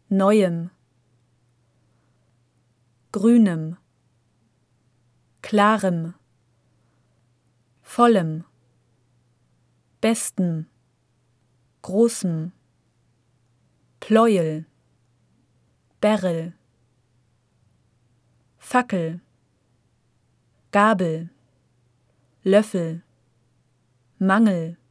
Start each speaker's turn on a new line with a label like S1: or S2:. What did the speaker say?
S1: Neuem, Grünem, Klarem, Vollem, Bestem, Großem, Pleuel, Berrel, Fackel, Gabel, Löffel, Mangel,